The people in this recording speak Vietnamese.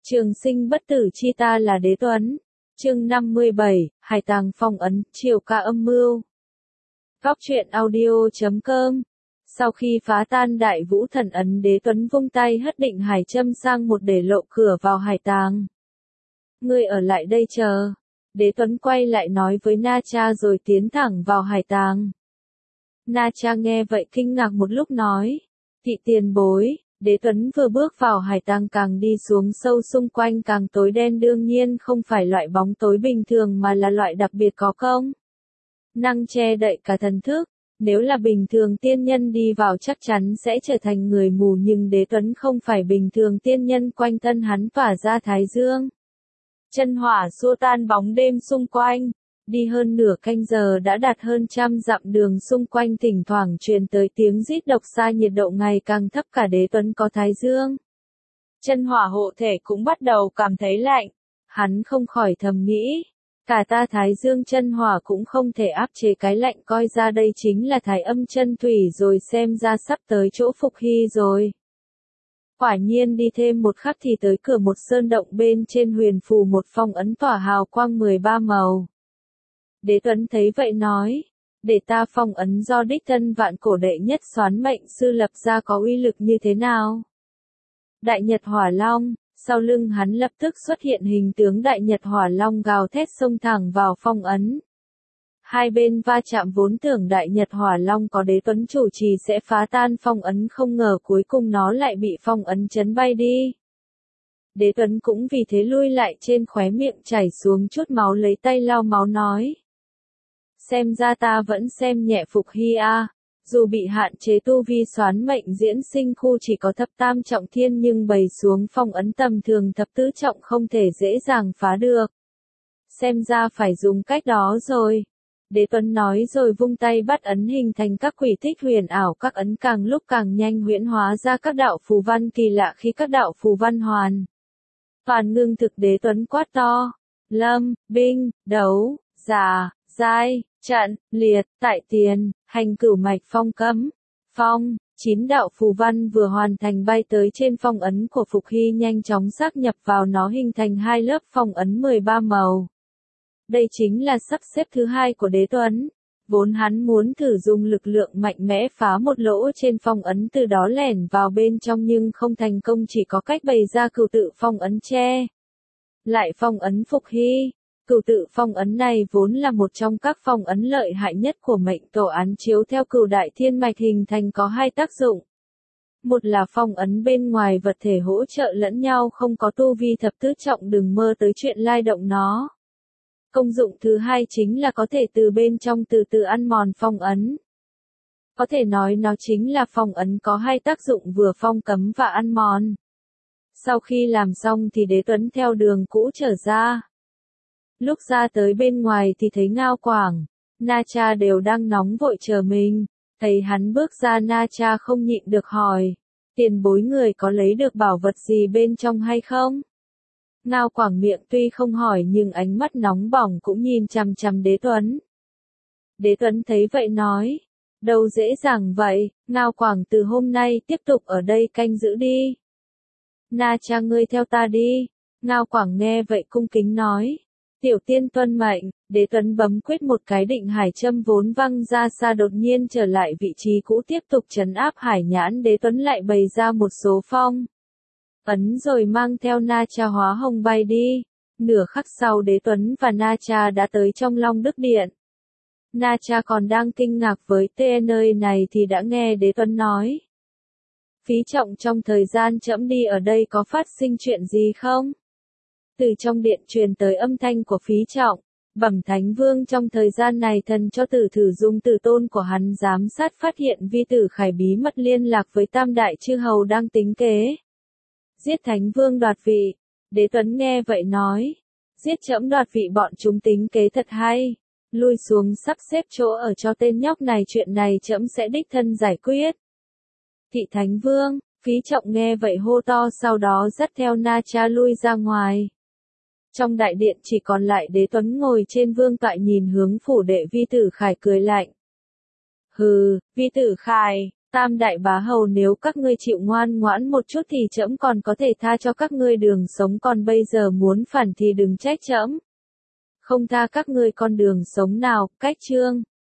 Trường sinh bất tử chi ta là Đế Tuấn. Chương 57, Hải Tàng phong ấn, Triều ca âm mưu. Góc truyện audio.com. Sau khi phá tan Đại Vũ Thần ấn, Đế Tuấn vung tay hất Định Hải Châm sang một để lộ cửa vào Hải Tàng. Ngươi ở lại đây chờ. Đế Tuấn quay lại nói với Na Cha rồi tiến thẳng vào Hải Tàng. Na Cha nghe vậy kinh ngạc một lúc nói. Thị tiền bối. Đế Tuấn vừa bước vào Hải Tàng càng đi xuống sâu, xung quanh càng tối đen, đương nhiên không phải loại bóng tối bình thường mà là loại đặc biệt có công năng che đậy cả thần thức. Nếu là bình thường tiên nhân đi vào chắc chắn sẽ trở thành người mù, nhưng Đế Tuấn không phải bình thường tiên nhân, quanh thân hắn tỏa ra thái dương. Chân hỏa xua tan bóng đêm xung quanh. Đi hơn nửa canh giờ đã đạt hơn 100 dặm đường, xung quanh thỉnh thoảng truyền tới tiếng rít độc xa, nhiệt độ ngày càng thấp, cả Đế Tuấn có thái dương. Chân hỏa hộ thể cũng bắt đầu cảm thấy lạnh. Hắn không khỏi thầm nghĩ, cả ta thái dương chân hỏa cũng không thể áp chế cái lạnh, coi ra đây chính là thái âm chân thủy rồi, xem ra sắp tới chỗ Phục Hy rồi. Quả nhiên đi thêm một khắc thì tới cửa một sơn động, bên trên huyền phù một phong ấn tỏa hào quang 13 màu. Đế Tuấn thấy vậy nói, để ta phong ấn do đích thân vạn cổ đệ nhất Soán Mệnh Sư lập ra có uy lực như thế nào? Đại Nhật Hỏa Long, sau lưng hắn lập tức xuất hiện hình tướng Đại Nhật Hỏa Long gào thét xông thẳng vào phong ấn. Hai bên va chạm, vốn tưởng Đại Nhật Hỏa Long có Đế Tuấn chủ trì sẽ phá tan phong ấn, không ngờ cuối cùng nó lại bị phong ấn chấn bay đi. Đế Tuấn cũng vì thế lui lại, trên khóe miệng chảy xuống chút máu, lấy tay lau máu nói. Xem ra ta vẫn xem nhẹ Phục Hy a. Dù bị hạn chế tu vi, Soán Mệnh diễn sinh khu chỉ có thập tam trọng thiên, nhưng bày xuống phong ấn tầm thường thập tứ trọng không thể dễ dàng phá được. Xem ra phải dùng cách đó rồi. Đế Tuấn nói rồi vung tay bắt ấn, hình thành các quỷ tích huyền ảo, các ấn càng lúc càng nhanh huyễn hóa ra các đạo phù văn kỳ lạ. Khi các đạo phù văn toàn ngưng thực, Đế Tuấn quát to. Lâm, binh, đấu, giả, giai, trận, liệt, tại tiền, hành cửu mạch phong cấm, phong. 9 đạo phù văn vừa hoàn thành bay tới trên phong ấn của Phục Hy, nhanh chóng sáp nhập vào nó, hình thành hai lớp phong ấn 13 màu. Đây chính là sắp xếp thứ hai của Đế Tuấn. Vốn hắn muốn thử dùng lực lượng mạnh mẽ phá một lỗ trên phong ấn, từ đó lẻn vào bên trong, nhưng không thành công, chỉ có cách bày ra cửu tự phong ấn che lại phong ấn Phục Hy. Cửu tự phong ấn này vốn là một trong các phong ấn lợi hại nhất của mệnh tổ án, chiếu theo cửu đại thiên mạch hình thành có hai tác dụng. Một là phong ấn bên ngoài vật thể hỗ trợ lẫn nhau, không có tu vi thập tứ trọng đừng mơ tới chuyện lai động nó. Công dụng thứ hai chính là có thể từ bên trong từ từ ăn mòn phong ấn. Có thể nói nó chính là phong ấn có hai tác dụng, vừa phong cấm và ăn mòn. Sau khi làm xong thì Đế Tuấn theo đường cũ trở ra. Lúc ra tới bên ngoài thì thấy Ngao Quảng, Na Cha đều đang nóng vội chờ mình. Thấy hắn bước ra, Na Cha không nhịn được hỏi, tiền bối người có lấy được bảo vật gì bên trong hay không? Ngao Quảng miệng tuy không hỏi nhưng ánh mắt nóng bỏng cũng nhìn chằm chằm Đế Tuấn. Đế Tuấn thấy vậy nói, đâu dễ dàng vậy, Ngao Quảng từ hôm nay tiếp tục ở đây canh giữ đi. Na Cha ngươi theo ta đi. Ngao Quảng nghe vậy cung kính nói. Tiểu tiên tuân mệnh. Đế Tuấn bấm quyết một cái, Định Hải Châm vốn văng ra xa đột nhiên trở lại vị trí cũ, tiếp tục trấn áp Hải Nhãn. Đế Tuấn lại bày ra một số phong ấn rồi mang theo Na Cha hóa hồng bay đi. Nửa khắc sau Đế Tuấn và Na Cha đã tới trong Long Đức Điện. Na Cha còn đang kinh ngạc với nơi này thì đã nghe Đế Tuấn nói. Phí Trọng, trong thời gian trẫm đi ở đây có phát sinh chuyện gì không? Từ trong điện truyền tới âm thanh của Phí Trọng. Bẩm Thánh Vương, trong thời gian này thần cho Tử thử dùng tử tôn của hắn giám sát, phát hiện vi tử Khải bí mật liên lạc với tam đại chư hầu đang tính kế giết Thánh Vương đoạt vị. Đế Tuấn nghe vậy nói, giết trẫm đoạt vị, bọn chúng tính kế thật hay. Lui xuống sắp xếp chỗ ở cho tên nhóc này, chuyện này trẫm sẽ đích thân giải quyết. Thị Thánh Vương. Phí Trọng nghe vậy hô to, sau đó dắt theo Na Cha lui ra ngoài. Trong đại điện chỉ còn lại Đế Tuấn ngồi trên vương tọa, nhìn hướng phủ đệ vi tử Khải cười lạnh. Hừ, vi tử Khải, Tam đại bá hầu, nếu các ngươi chịu ngoan ngoãn một chút thì trẫm còn có thể tha cho các ngươi đường sống, còn bây giờ muốn phản thì đừng trách trẫm. Không tha các ngươi con đường sống nào. Cách chương